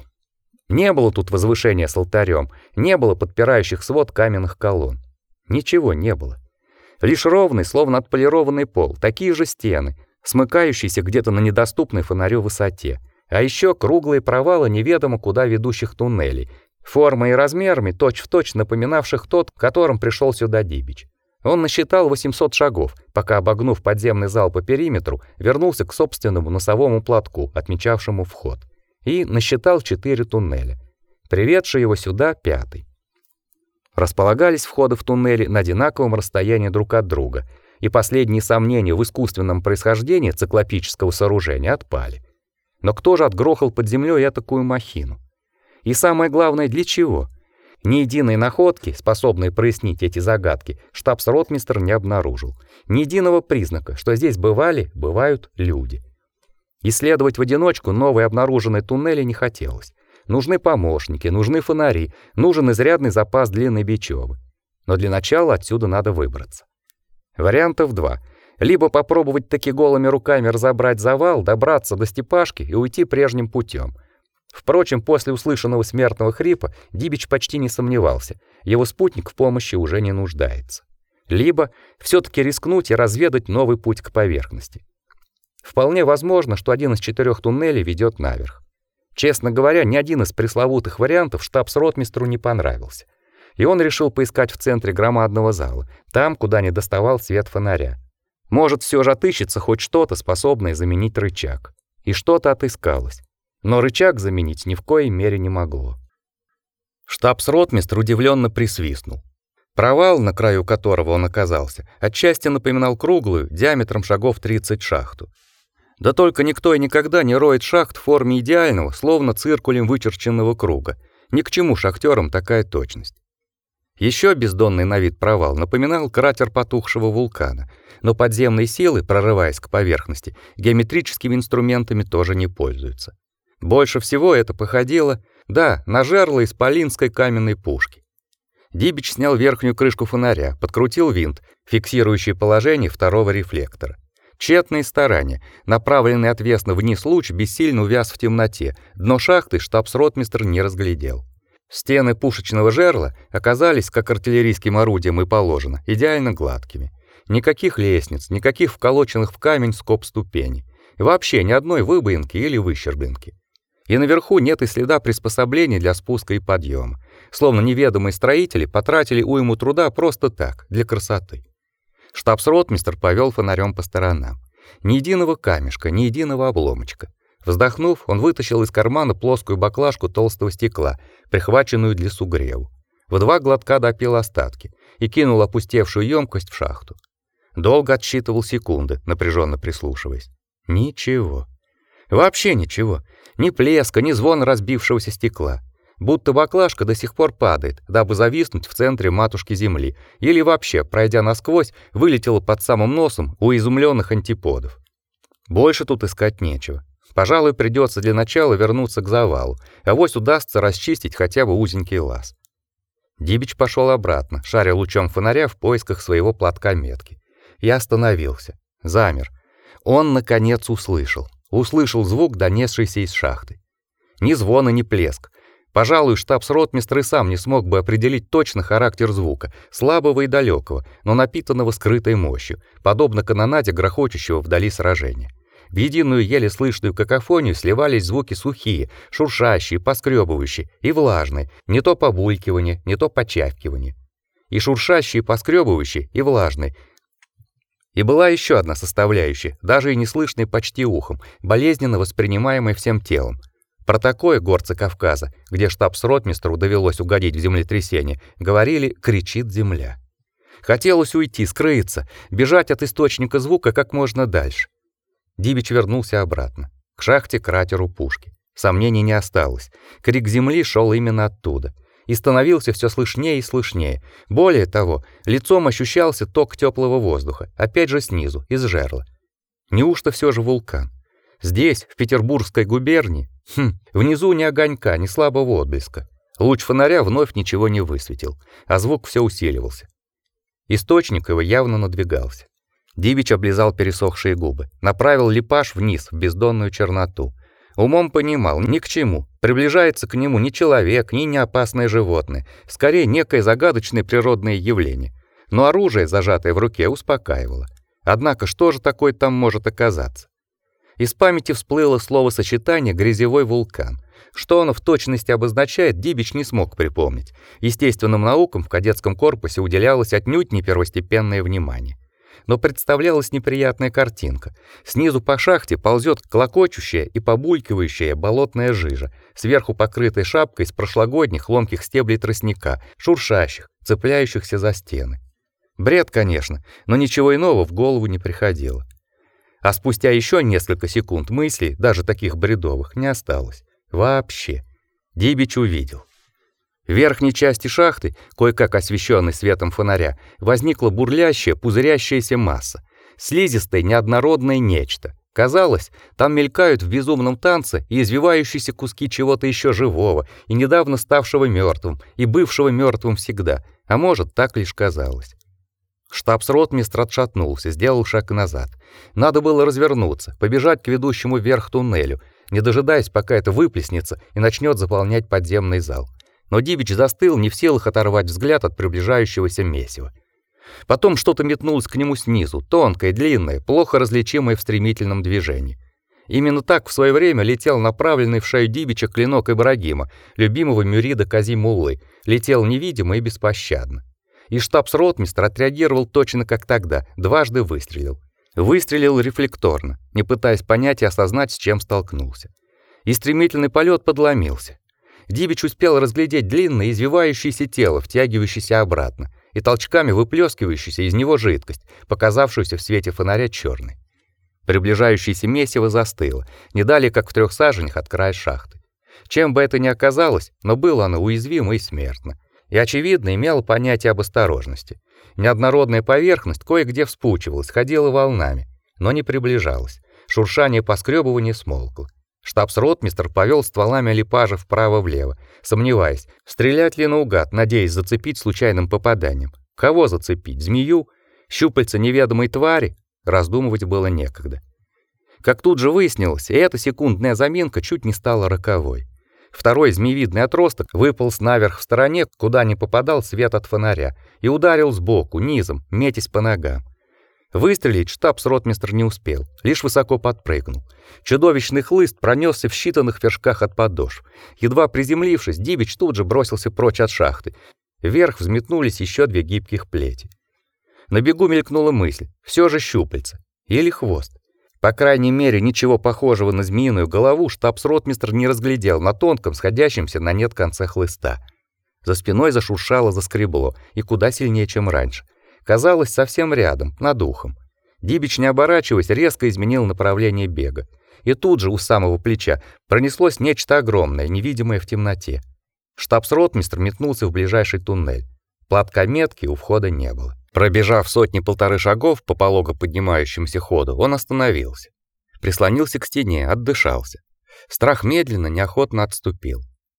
Не было тут возвышения с алтарем, не было подпирающих свод каменных колонн. Ничего не было. Лишь ровный, словно отполированный пол, такие же стены, смыкающиеся где-то на недоступной фонарю высоте, а еще круглые провалы неведомо куда ведущих туннелей, формой и размерами точь-в-точь напоминавших тот, которым пришел сюда Дибич. Он насчитал восемьсот шагов, пока, обогнув подземный зал по периметру, вернулся к собственному носовому платку, отмечавшему вход, и насчитал четыре туннеля, приведший его сюда пятый. Располагались входы в туннели на одинаковом расстоянии друг от друга, и последние сомнения в искусственном происхождении циклопического сооружения отпали. Но кто же отгрохал под землей такую махину? И самое главное, для чего? Ни единой находки, способной прояснить эти загадки, штабс-ротмистр не обнаружил. Ни единого признака, что здесь бывали, бывают люди. Исследовать в одиночку новые обнаруженные туннели не хотелось. Нужны помощники, нужны фонари, нужен изрядный запас длинной бечевы. Но для начала отсюда надо выбраться. Вариантов два. Либо попробовать таки голыми руками разобрать завал, добраться до Степашки и уйти прежним путем. Впрочем, после услышанного смертного хрипа Дибич почти не сомневался, его спутник в помощи уже не нуждается. Либо все-таки рискнуть и разведать новый путь к поверхности. Вполне возможно, что один из четырех туннелей ведет наверх. Честно говоря, ни один из пресловутых вариантов штабс-ротмистру не понравился. И он решил поискать в центре громадного зала, там, куда не доставал свет фонаря. Может, все же отыщется хоть что-то, способное заменить рычаг. И что-то отыскалось. Но рычаг заменить ни в коей мере не могло. Штабс-ротмистр удивленно присвистнул. Провал, на краю которого он оказался, отчасти напоминал круглую, диаметром шагов тридцать шахту. Да только никто и никогда не роет шахт в форме идеального, словно циркулем вычерченного круга. Ни к чему шахтерам такая точность. Еще бездонный на вид провал напоминал кратер потухшего вулкана, но подземные силы, прорываясь к поверхности, геометрическими инструментами тоже не пользуются. Больше всего это походило, да, на жерло исполинской каменной пушки. Дибич снял верхнюю крышку фонаря, подкрутил винт, фиксирующий положение второго рефлектора. Тщетные старания, направленный отвесно вниз луч бессильно увяз в темноте, дно шахты штабс-ротмистр не разглядел. Стены пушечного жерла оказались, как артиллерийским орудием и положено, идеально гладкими. Никаких лестниц, никаких вколоченных в камень скоб ступеней. Вообще ни одной выбоинки или выщербинки. И наверху нет и следа приспособлений для спуска и подъема. Словно неведомые строители потратили уйму труда просто так, для красоты. Штабс-ротмистр повел фонарем по сторонам. Ни единого камешка, ни единого обломочка. Вздохнув, он вытащил из кармана плоскую баклажку толстого стекла, прихваченную для сугреву. В два глотка допил остатки и кинул опустевшую емкость в шахту. Долго отсчитывал секунды, напряженно прислушиваясь. Ничего. Вообще ничего. Ни плеска, ни звона разбившегося стекла. Будто баклажка до сих пор падает, дабы зависнуть в центре матушки Земли, или вообще, пройдя насквозь, вылетела под самым носом у изумленных антиподов. Больше тут искать нечего. Пожалуй, придется для начала вернуться к завалу, авось удастся расчистить хотя бы узенький лаз. Дибич пошел обратно, шаря лучом фонаря в поисках своего платка метки. Я остановился, замер. Он наконец услышал. Услышал звук, донесшийся из шахты. Ни звона, ни плеск. Пожалуй, штабс-ротмистр и сам не смог бы определить точно характер звука, слабого и далекого, но напитанного скрытой мощью, подобно канонаде грохочущего вдали сражения. В единую еле слышную какофонию сливались звуки сухие, шуршащие, поскребывающие и влажные, не то побулькивание, не то почавкивание. И шуршащие, поскребывающие и влажные. И была еще одна составляющая, даже и не слышной почти ухом, болезненно воспринимаемой всем телом. Про такое горцы Кавказа, где штабс-ротмистру довелось угодить в землетрясение, говорили «кричит земля». Хотелось уйти, скрыться, бежать от источника звука как можно дальше. Дибич вернулся обратно, к шахте, кратеру пушки. Сомнений не осталось. Крик земли шел именно оттуда. И становился все слышнее и слышнее. Более того, лицом ощущался ток теплого воздуха, опять же снизу, из жерла. Неужто все же вулкан? Здесь, в Петербургской губернии, хм, внизу ни огонька, ни слабого отблеска. Луч фонаря вновь ничего не высветил, а звук все усиливался. Источник его явно надвигался. Дибич облизал пересохшие губы, направил липаж вниз в бездонную черноту. Умом понимал, ни к чему. Приближается к нему ни человек, ни неопасное животное, скорее некое загадочное природное явление. Но оружие, зажатое в руке, успокаивало. Однако что же такое там может оказаться? Из памяти всплыло словосочетание «грязевой вулкан». Что оно в точности обозначает, Дибич не смог припомнить. Естественным наукам в кадетском корпусе уделялось отнюдь не первостепенное внимание. Но представлялась неприятная картинка. Снизу по шахте ползет клокочущая и побулькивающая болотная жижа, сверху покрытая шапкой из прошлогодних ломких стеблей тростника, шуршащих, цепляющихся за стены. Бред, конечно, но ничего иного в голову не приходило. А спустя еще несколько секунд мыслей, даже таких бредовых, не осталось. Вообще. Дибич увидел. В верхней части шахты, кое-как освещенной светом фонаря, возникла бурлящая, пузырящаяся масса, слизистое неоднородное нечто. Казалось, там мелькают в безумном танце и извивающиеся куски чего-то еще живого, и недавно ставшего мертвым, и бывшего мертвым всегда, а может, так лишь казалось. Штабс-ротмистр отшатнулся, сделал шаг назад. Надо было развернуться, побежать к ведущему вверх туннелю, не дожидаясь, пока это выплеснется и начнет заполнять подземный зал. Но Дибич застыл, не в силах оторвать взгляд от приближающегося месива. Потом что-то метнулось к нему снизу, тонкое, длинное, плохо различимое в стремительном движении. Именно так в свое время летел направленный в шею Дибича клинок Ибрагима, любимого мюрида Казимуллы, летел невидимо и беспощадно. И штабс-ротмистр отреагировал точно как тогда, дважды выстрелил. Выстрелил рефлекторно, не пытаясь понять и осознать, с чем столкнулся. И стремительный полет подломился. Дибич успел разглядеть длинное извивающееся тело, втягивающееся обратно, и толчками выплескивающуюся из него жидкость, показавшуюся в свете фонаря черной. Приближающееся месиво застыло, не далее как в трех саженях от края шахты. Чем бы это ни оказалось, но было оно уязвимо и смертно. И, очевидно, имело понятие об осторожности. Неоднородная поверхность кое-где вспучивалась, ходила волнами, но не приближалась. Шуршание поскребывания смолкло. Штабс-ротмистр повел стволами липажа вправо-влево, сомневаясь, стрелять ли наугад, надеясь зацепить случайным попаданием. Кого зацепить? Змею? Щупальца неведомой твари? Раздумывать было некогда. Как тут же выяснилось, и эта секундная заминка чуть не стала роковой. Второй змеевидный отросток выполз наверх в стороне, куда не попадал свет от фонаря, и ударил сбоку, низом, метясь по ногам. Выстрелить штабс-ротмистр не успел, лишь высоко подпрыгнул. Чудовищный хлыст пронесся в считанных вершках от подошв. Едва приземлившись, Дибич тут же бросился прочь от шахты. Вверх взметнулись еще две гибких плети. На бегу мелькнула мысль: все же щупальца или хвост. По крайней мере, ничего похожего на змеиную голову штабс-ротмистр не разглядел на тонком, сходящемся на нет конце хлыста. За спиной зашуршало, заскребло, и куда сильнее, чем раньше. Казалось, совсем рядом, над ухом. Дибич, не оборачиваясь, резко изменил направление бега. И тут же у самого плеча пронеслось нечто огромное, невидимое в темноте. Штабс-ротмистр метнулся в ближайший туннель. Платка метки у входа не было. Пробежав сотни-полторы шагов по полого поднимающемуся ходу, он остановился. Прислонился к стене, отдышался. Страх медленно, неохотно отступил.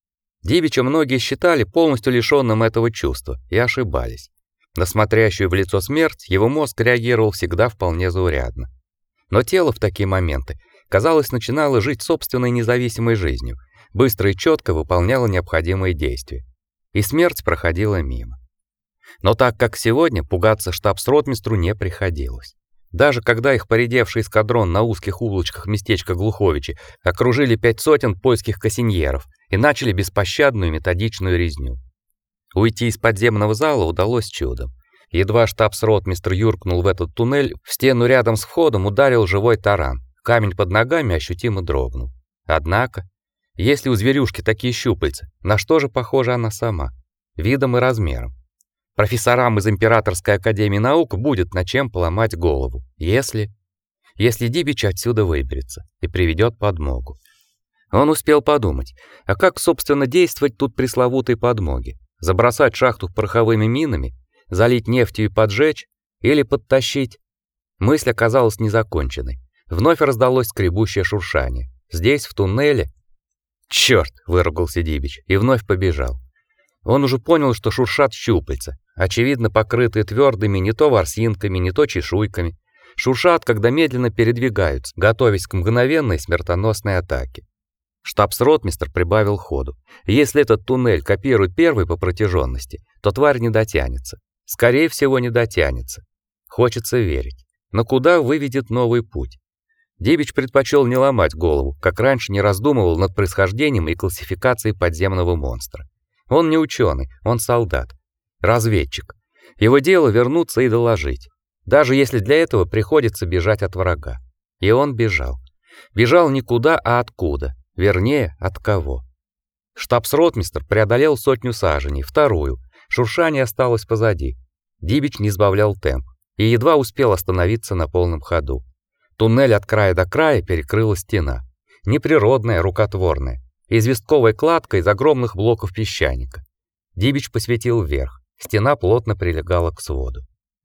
Дибича многие считали полностью лишённым этого чувства и ошибались. На смотрящую в лицо смерть его мозг реагировал всегда вполне заурядно. Но тело в такие моменты, казалось, начинало жить собственной независимой жизнью, быстро и чётко выполняло необходимые действия. И смерть проходила мимо. Но так как сегодня, пугаться штабс-ротмистру не приходилось. Даже когда их поредевший эскадрон на узких улочках местечка Глуховичи окружили пять сотен польских кассиньеров и начали беспощадную методичную резню. Уйти из подземного зала удалось чудом. Едва штабс-ротмистр юркнул в этот туннель, в стену рядом с входом ударил живой таран. Камень под ногами ощутимо дрогнул. Однако, если у зверюшки такие щупальца, на что же похожа она сама? Видом и размером. Профессорам из Императорской академии наук будет над чем поломать голову, если если Дибич отсюда выберется и приведет подмогу. Он успел подумать: а как, собственно, действовать тут пресловутой подмоге? Забросать шахту пороховыми минами, залить нефтью и поджечь или подтащить? Мысль оказалась незаконченной. Вновь раздалось скребущее шуршание. Здесь, в туннеле. Чёрт, выругался Дибич и вновь побежал. Он уже понял, что шуршат щупальца, очевидно покрытые твёрдыми не то ворсинками, не то чешуйками. Шуршат, когда медленно передвигаются, готовясь к мгновенной смертоносной атаке. Штабс-ротмистр прибавил ходу. Если этот туннель копирует первый по протяженности, то тварь не дотянется. Скорее всего, не дотянется. Хочется верить. Но куда выведет новый путь? Дибич предпочел не ломать голову, как раньше не раздумывал над происхождением и классификацией подземного монстра. Он не ученый, он солдат, разведчик. Его дело вернуться и доложить, даже если для этого приходится бежать от врага. И он бежал. Бежал никуда, а откуда, вернее, от кого. Штабс-ротмистр преодолел сотню саженей, вторую. Шуршание осталось позади. Дибич не сбавлял темп и едва успел остановиться на полном ходу. Туннель от края до края перекрыла стена, неприродная, рукотворная, известковой кладкой из огромных блоков песчаника. Дибич посветил вверх. Стена плотно прилегала к своду.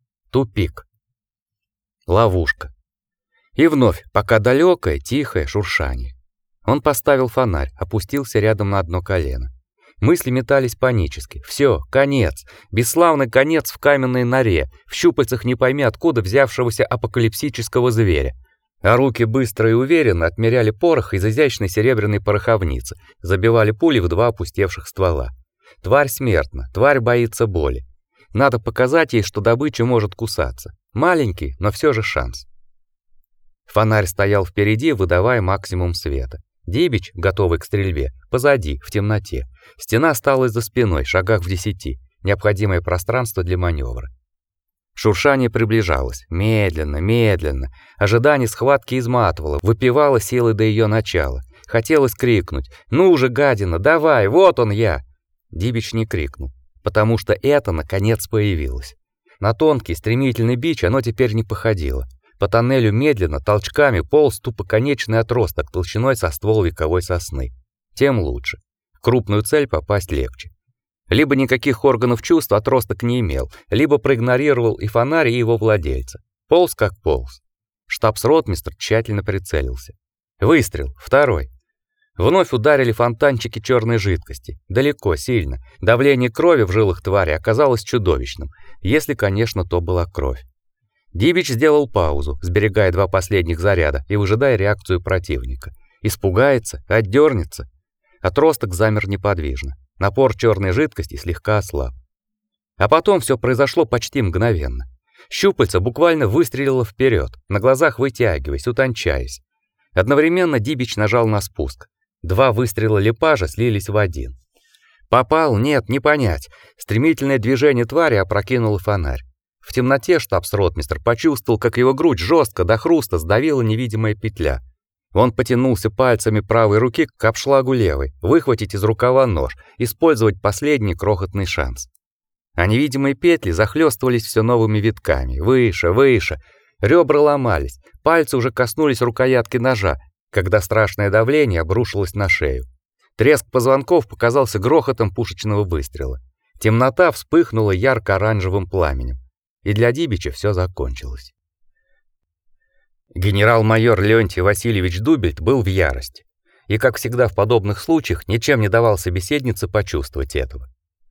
Тупик. Ловушка. И вновь, пока далёкое, тихое шуршание. Он поставил фонарь, опустился рядом на одно колено. Мысли метались панически. Всё, конец. Бесславный конец в каменной норе, в щупальцах не пойми откуда взявшегося апокалипсического зверя. А руки быстро и уверенно отмеряли порох из изящной серебряной пороховницы, забивали пули в два опустевших ствола. Тварь смертна, тварь боится боли. Надо показать ей, что добыча может кусаться. Маленький, но всё же шанс. Фонарь стоял впереди, выдавая максимум света. Дибич, готовый к стрельбе, позади, в темноте. Стена осталась за спиной, шагах в десяти, необходимое пространство для маневра. Шуршание приближалось, медленно, медленно. Ожидание схватки изматывало, выпивало силы до её начала. Хотелось крикнуть: "Ну же, гадина, давай, вот он я!" Дибич не крикнул, потому что это наконец появилось. На тонкий, стремительный бич оно теперь не походило. По тоннелю медленно, толчками полз тупоконечный отросток толщиной со ствол вековой сосны. Тем лучше. В крупную цель попасть легче. Либо никаких органов чувств отросток не имел, либо проигнорировал и фонарь, и его владельца. Полз как полз. Штабс-ротмистр тщательно прицелился. Выстрел, второй. Вновь ударили фонтанчики черной жидкости. Далеко, сильно. Давление крови в жилах твари оказалось чудовищным, если, конечно, то была кровь. Дибич сделал паузу, сберегая два последних заряда и выжидая реакцию противника. Испугается, отдернется. Отросток замер неподвижно. Напор черной жидкости слегка ослаб. А потом все произошло почти мгновенно. Щупальце буквально выстрелило вперед, на глазах вытягиваясь, утончаясь. Одновременно Дибич нажал на спуск. Два выстрела Лепажа слились в один. Попал? Нет, не понять. Стремительное движение твари опрокинуло фонарь. В темноте штабс-ротмистр почувствовал, как его грудь жестко до хруста сдавила невидимая петля. Он потянулся пальцами правой руки к обшлагу левой, выхватить из рукава нож, использовать последний крохотный шанс. А невидимые петли захлестывались все новыми витками, выше, выше. Ребра ломались, пальцы уже коснулись рукоятки ножа, когда страшное давление обрушилось на шею. Треск позвонков показался грохотом пушечного выстрела. Темнота вспыхнула ярко-оранжевым пламенем. И для Дибича все закончилось. Генерал-майор Леонтий Васильевич Дубельт был в ярости. и, как всегда в подобных случаях, ничем не давал собеседнице почувствовать этого.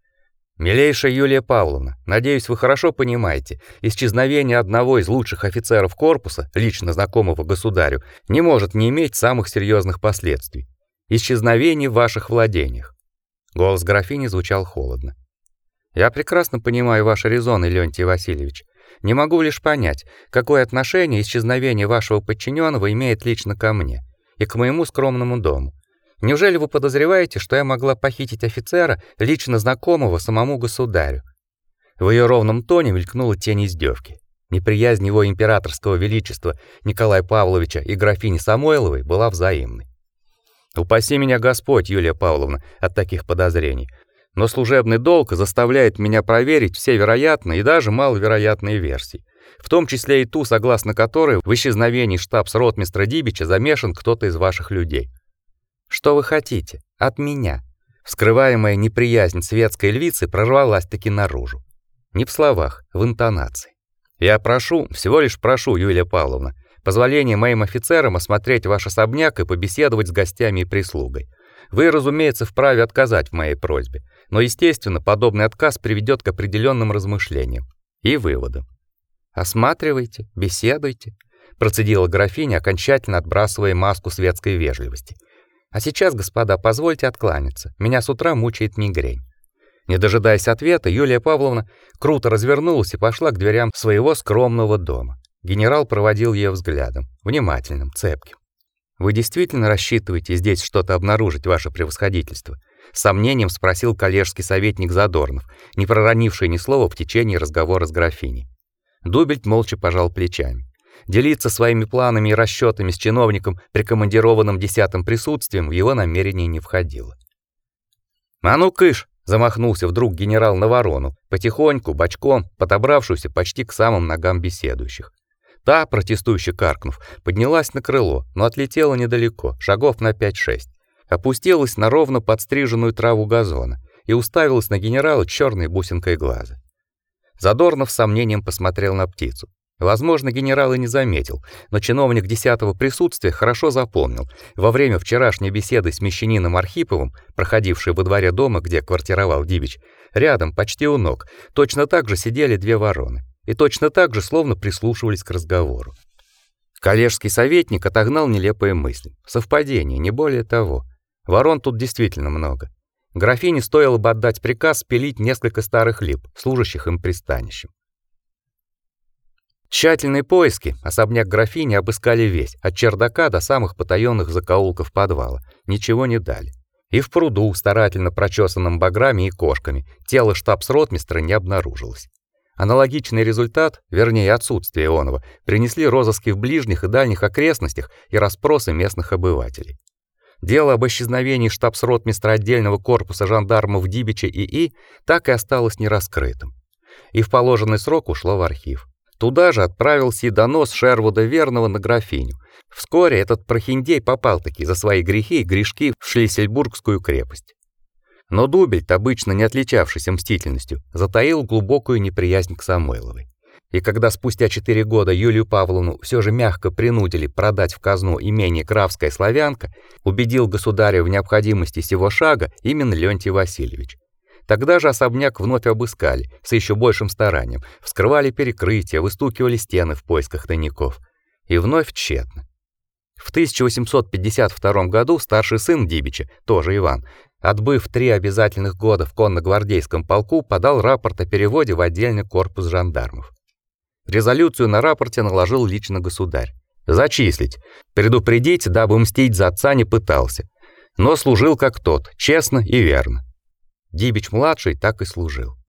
Милейшая Юлия Павловна, надеюсь, вы хорошо понимаете, исчезновение одного из лучших офицеров корпуса, лично знакомого государю, не может не иметь самых серьезных последствий. Исчезновение в ваших владениях. Голос графини звучал холодно. Я прекрасно понимаю ваши резоны, Леонтий Васильевич. Не могу лишь понять, какое отношение исчезновение вашего подчиненного имеет лично ко мне и к моему скромному дому. Неужели вы подозреваете, что я могла похитить офицера, лично знакомого самому государю? В ее ровном тоне мелькнула тень издевки. Неприязнь его императорского величества Николая Павловича и графини Самойловой была взаимной. Упаси меня Господь, Юлия Павловна, от таких подозрений. Но служебный долг заставляет меня проверить все вероятные и даже маловероятные версии, в том числе и ту, согласно которой в исчезновении штабс-ротмистра Дибича замешан кто-то из ваших людей. Что вы хотите от меня? Вскрываемая неприязнь светской львицы прорвалась-таки наружу. Не в словах, в интонации. Я прошу, всего лишь прошу, Юлия Павловна, позволения моим офицерам осмотреть ваш особняк и побеседовать с гостями и прислугой. Вы, разумеется, вправе отказать в моей просьбе, но, естественно, подобный отказ приведет к определенным размышлениям и выводам. Осматривайте, беседуйте, процедила графиня, окончательно отбрасывая маску светской вежливости. А сейчас, господа, позвольте откланяться. Меня с утра мучает мигрень. Не дожидаясь ответа, Юлия Павловна круто развернулась и пошла к дверям своего скромного дома. Генерал проводил ее взглядом, внимательным, цепким. Вы действительно рассчитываете здесь что-то обнаружить, ваше превосходительство? С сомнением спросил коллежский советник Задорнов, не проронивший ни слова в течение разговора с графиней. Дубельт молча пожал плечами. Делиться своими планами и расчётами с чиновником, прикомандированным десятым присутствием, в его намерение не входило. «А ну, кыш!» — замахнулся вдруг генерал на ворону, потихоньку, бочком, подобравшуюся почти к самым ногам беседующих. Та, протестующе каркнув, поднялась на крыло, но отлетела недалеко, шагов на пять-шесть, опустилась на ровно подстриженную траву газона и уставилась на генерала чёрной бусинкой глаза. Задорнов с сомнением посмотрел на птицу. Возможно, генерал и не заметил, но чиновник десятого присутствия хорошо запомнил. Во время вчерашней беседы с мещанином Архиповым, проходившей во дворе дома, где квартировал Дибич, рядом, почти у ног, точно так же сидели две вороны и точно так же словно прислушивались к разговору. Коллежский советник отогнал нелепые мысли. Совпадение, не более того. Ворон тут действительно много. Графине стоило бы отдать приказ спилить несколько старых лип, служащих им пристанищем. Тщательные поиски особняк графини обыскали весь, от чердака до самых потаённых закоулков подвала. Ничего не дали. И в пруду, старательно прочесанном баграми и кошками, тело штабс-ротмистра не обнаружилось. Аналогичный результат, вернее отсутствие оного, принесли розыски в ближних и дальних окрестностях и расспросы местных обывателей. Дело об исчезновении штабс-ротмистра отдельного корпуса жандармов Дибича ИИ так и осталось нераскрытым. И в положенный срок ушло в архив. Туда же отправился и донос Шервуда Верного на графиню. Вскоре этот прохиндей попал-таки за свои грехи и грешки в Шлиссельбургскую крепость. Но Дубельт, обычно не отличавшийся мстительностью, затаил глубокую неприязнь к Самойловой. И когда спустя четыре года Юлию Павловну все же мягко принудили продать в казну имение Кравская Славянка, убедил государя в необходимости сего шага именно Леонтий Васильевич. Тогда же особняк вновь обыскали, с еще большим старанием, вскрывали перекрытия, выстукивали стены в поисках тайников. И вновь тщетно. В тысяча восемьсот пятьдесят втором году старший сын Дибича, тоже Иван, отбыв три обязательных года в конногвардейском полку, подал рапорт о переводе в отдельный корпус жандармов. Резолюцию на рапорте наложил лично государь. Зачислить, предупредить, дабы мстить за отца не пытался, но служил как тот, честно и верно. Дибич-младший так и служил.